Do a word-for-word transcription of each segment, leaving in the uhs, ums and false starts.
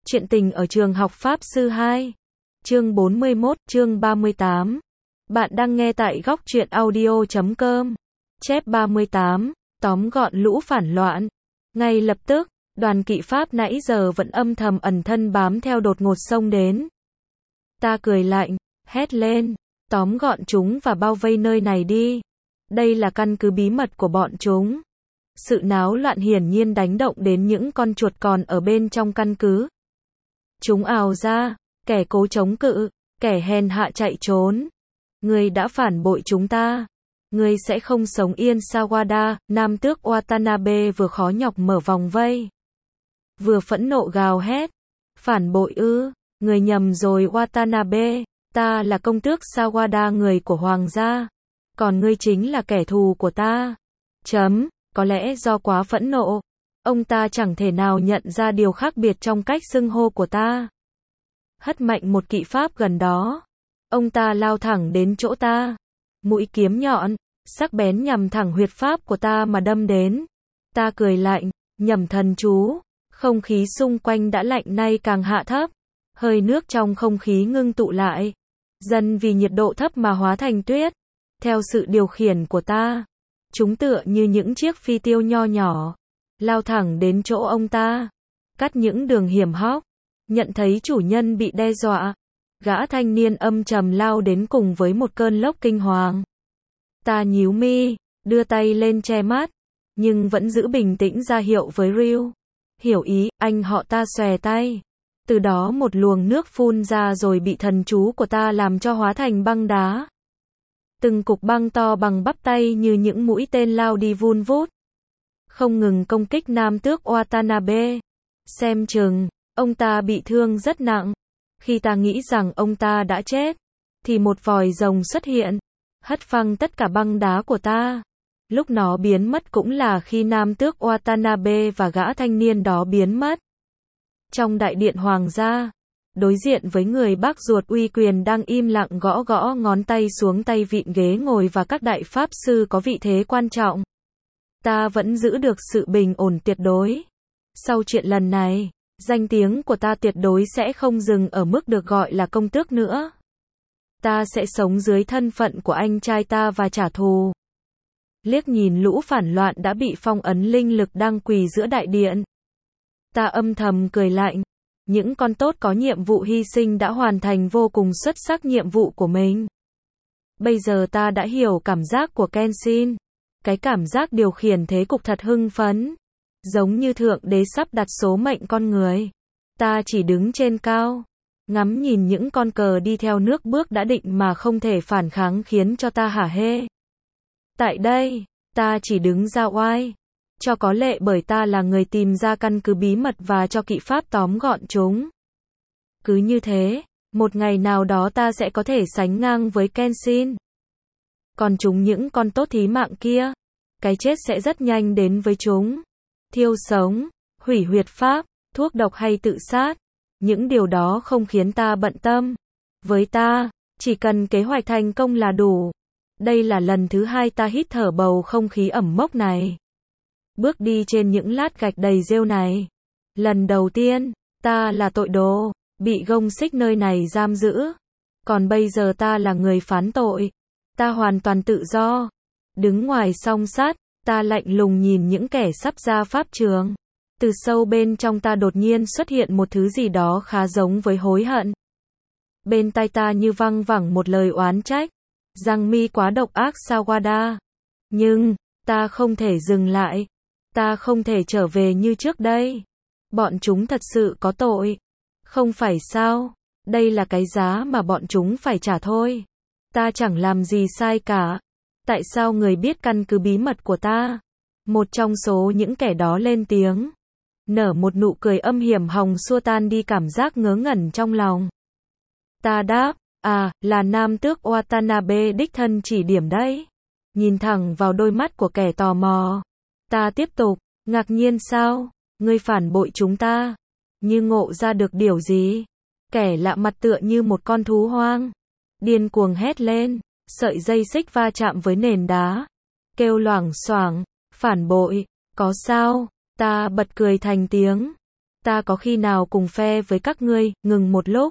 Chuyện tình ở trường học Pháp Sư hai. Chương bốn mươi mốt, chương ba mươi tám. Bạn đang nghe tại góc truyện audio chấm com. Chép ba mươi tám, tóm gọn lũ phản loạn. Ngay lập tức, đoàn kỵ Pháp nãy giờ vẫn âm thầm ẩn thân bám theo đột ngột xông đến. Ta cười lạnh, hét lên, tóm gọn chúng và bao vây nơi này đi. Đây là căn cứ bí mật của bọn chúng. Sự náo loạn hiển nhiên đánh động đến những con chuột còn ở bên trong căn cứ. Chúng ào ra, kẻ cố chống cự, kẻ hèn hạ chạy trốn. Ngươi đã phản bội chúng ta. Ngươi sẽ không sống yên. Sawada, nam tước Watanabe vừa khó nhọc mở vòng vây, vừa phẫn nộ gào hét. Phản bội ư? Ngươi nhầm rồi Watanabe. Ta là công tước Sawada, người của hoàng gia. Còn ngươi chính là kẻ thù của ta. Chấm, có lẽ do quá phẫn nộ, ông ta chẳng thể nào nhận ra điều khác biệt trong cách xưng hô của ta. Hất mạnh một kỵ Pháp gần đó. Ông ta lao thẳng đến chỗ ta. Mũi kiếm nhọn, sắc bén nhằm thẳng huyệt Pháp của ta mà đâm đến. Ta cười lạnh, nhẩm thần chú. Không khí xung quanh đã lạnh nay càng hạ thấp. Hơi nước trong không khí ngưng tụ lại. Dần vì nhiệt độ thấp mà hóa thành tuyết. Theo sự điều khiển của ta, chúng tựa như những chiếc phi tiêu nho nhỏ, lao thẳng đến chỗ ông ta, cắt những đường hiểm hóc. Nhận thấy chủ nhân bị đe dọa, gã thanh niên âm trầm lao đến cùng với một cơn lốc kinh hoàng. Ta nhíu mi, đưa tay lên che mắt, nhưng vẫn giữ bình tĩnh ra hiệu với Ryu. Hiểu ý, anh họ. Ta xòe tay. Từ đó một luồng nước phun ra rồi bị thần chú của ta làm cho hóa thành băng đá. Từng cục băng to bằng bắp tay như những mũi tên lao đi vun vút, không ngừng công kích nam tước Watanabe. Xem chừng, ông ta bị thương rất nặng. Khi ta nghĩ rằng ông ta đã chết, thì một vòi rồng xuất hiện, hất phăng tất cả băng đá của ta. Lúc nó biến mất cũng là khi nam tước Watanabe và gã thanh niên đó biến mất. Trong đại điện hoàng gia, đối diện với người bác ruột uy quyền đang im lặng gõ gõ ngón tay xuống tay vịn ghế ngồi và các đại pháp sư có vị thế quan trọng. Ta vẫn giữ được sự bình ổn tuyệt đối. Sau chuyện lần này, danh tiếng của ta tuyệt đối sẽ không dừng ở mức được gọi là công tước nữa. Ta sẽ sống dưới thân phận của anh trai ta và trả thù. Liếc nhìn lũ phản loạn đã bị phong ấn linh lực đang quỳ giữa đại điện, ta âm thầm cười lạnh. Những con tốt có nhiệm vụ hy sinh đã hoàn thành vô cùng xuất sắc nhiệm vụ của mình. Bây giờ ta đã hiểu cảm giác của Kenshin. Cái cảm giác điều khiển thế cục thật hưng phấn. Giống như thượng đế sắp đặt số mệnh con người. Ta chỉ đứng trên cao, ngắm nhìn những con cờ đi theo nước bước đã định mà không thể phản kháng, khiến cho ta hả hê. Tại đây, ta chỉ đứng ra oai. Cho có lệ bởi ta là người tìm ra căn cứ bí mật và cho kỵ Pháp tóm gọn chúng. Cứ như thế, một ngày nào đó ta sẽ có thể sánh ngang với Kenshin. Còn chúng, những con tốt thí mạng kia, cái chết sẽ rất nhanh đến với chúng. Thiêu sống, hủy huyệt Pháp, thuốc độc hay tự sát, những điều đó không khiến ta bận tâm. Với ta, chỉ cần kế hoạch thành công là đủ. Đây là lần thứ hai ta hít thở bầu không khí ẩm mốc này. Bước đi trên những lát gạch đầy rêu này. Lần đầu tiên, ta là tội đồ, bị gông xích nơi này giam giữ. Còn bây giờ ta là người phán tội. Ta hoàn toàn tự do. Đứng ngoài song sát, ta lạnh lùng nhìn những kẻ sắp ra pháp trường. Từ sâu bên trong ta đột nhiên xuất hiện một thứ gì đó khá giống với hối hận. Bên tai ta như văng vẳng một lời oán trách. Rằng mi quá độc ác Sawada. Nhưng, ta không thể dừng lại. Ta không thể trở về như trước đây. Bọn chúng thật sự có tội. Không phải sao? Đây là cái giá mà bọn chúng phải trả thôi. Ta chẳng làm gì sai cả. Tại sao người biết căn cứ bí mật của ta? Một trong số những kẻ đó lên tiếng. Nở một nụ cười âm hiểm hòng xua tan đi cảm giác ngớ ngẩn trong lòng. Ta đáp, à, là nam tước Watanabe đích thân chỉ điểm đấy. Nhìn thẳng vào đôi mắt của kẻ tò mò, ta tiếp tục, ngạc nhiên sao? Ngươi phản bội chúng ta. Như ngộ ra được điều gì? Kẻ lạ mặt tựa như một con thú hoang, điên cuồng hét lên, sợi dây xích va chạm với nền đá, kêu loảng xoảng, phản bội, có sao? Ta bật cười thành tiếng. Ta có khi nào cùng phe với các ngươi, ngừng một lúc.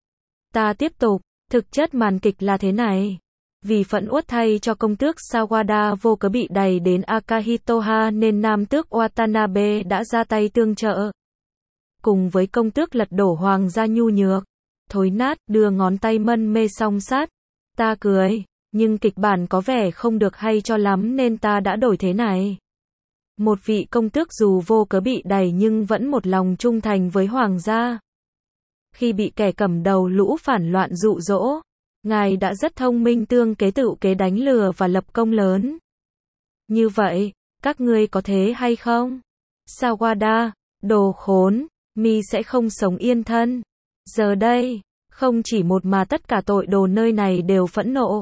Ta tiếp tục, thực chất màn kịch là thế này. Vì phẫn uất thay cho công tước Sawada vô cớ bị đày đến Akahitoha nên nam tước Watanabe đã ra tay tương trợ. Cùng với công tước lật đổ hoàng gia nhu nhược, thối nát, đưa ngón tay mân mê song sát. Ta cười, nhưng kịch bản có vẻ không được hay cho lắm nên ta đã đổi thế này. Một vị công tước dù vô cớ bị đày nhưng vẫn một lòng trung thành với hoàng gia. Khi bị kẻ cầm đầu lũ phản loạn dụ dỗ, ngài đã rất thông minh tương kế tựu kế đánh lừa và lập công lớn. Như vậy, các ngươi có thế hay không? Sawada, đồ khốn, mi sẽ không sống yên thân. Giờ đây, không chỉ một mà tất cả tội đồ nơi này đều phẫn nộ.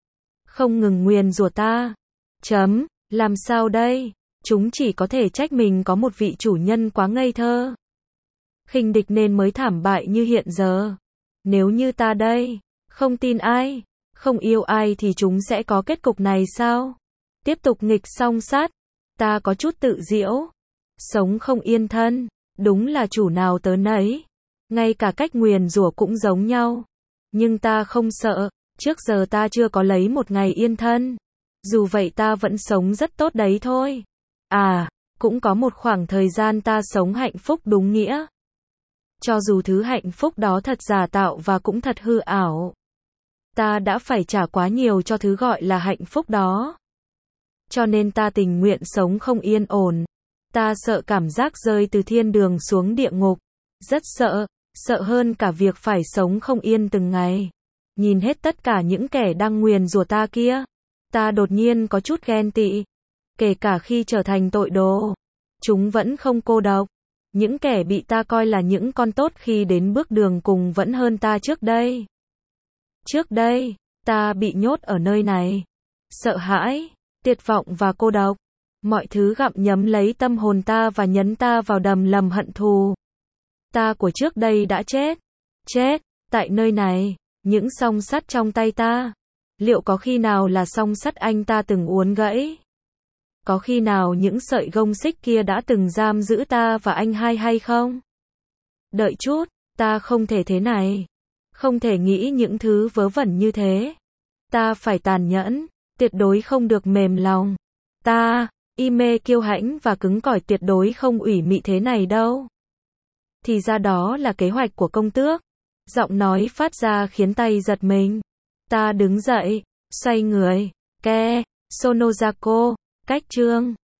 Không ngừng nguyền rủa ta. Chấm, làm sao đây? Chúng chỉ có thể trách mình có một vị chủ nhân quá ngây thơ. Khinh địch nên mới thảm bại như hiện giờ. Nếu như ta đây, không tin ai, không yêu ai thì chúng sẽ có kết cục này sao? Tiếp tục nghịch song sát. Ta có chút tự giễu. Sống không yên thân, đúng là chủ nào tớ nấy. Ngay cả cách nguyền rủa cũng giống nhau. Nhưng ta không sợ, trước giờ ta chưa có lấy một ngày yên thân. Dù vậy ta vẫn sống rất tốt đấy thôi. À, cũng có một khoảng thời gian ta sống hạnh phúc đúng nghĩa. Cho dù thứ hạnh phúc đó thật giả tạo và cũng thật hư ảo. Ta đã phải trả quá nhiều cho thứ gọi là hạnh phúc đó. Cho nên ta tình nguyện sống không yên ổn. Ta sợ cảm giác rơi từ thiên đường xuống địa ngục. Rất sợ, sợ hơn cả việc phải sống không yên từng ngày. Nhìn hết tất cả những kẻ đang nguyền rủa ta kia. Ta đột nhiên có chút ghen tị. Kể cả khi trở thành tội đồ, chúng vẫn không cô độc. Những kẻ bị ta coi là những con tốt khi đến bước đường cùng vẫn hơn ta trước đây. Trước đây, ta bị nhốt ở nơi này. Sợ hãi, tuyệt vọng và cô độc. Mọi thứ gặm nhấm lấy tâm hồn ta và nhấn ta vào đầm lầm hận thù. Ta của trước đây đã chết. Chết, tại nơi này, những song sắt trong tay ta. Liệu có khi nào là song sắt anh ta từng uốn gãy? Có khi nào những sợi gông xích kia đã từng giam giữ ta và anh hai hay không? Đợi chút, ta không thể thế này. Không thể nghĩ những thứ vớ vẩn như thế. Ta phải tàn nhẫn, tuyệt đối không được mềm lòng. Ta, y mê kiêu hãnh và cứng cỏi tuyệt đối không ủy mị thế này đâu. Thì ra đó là kế hoạch của công tước. Giọng nói phát ra khiến tay giật mình. Ta đứng dậy, xoay người. Ke, Sonozako, cách chương.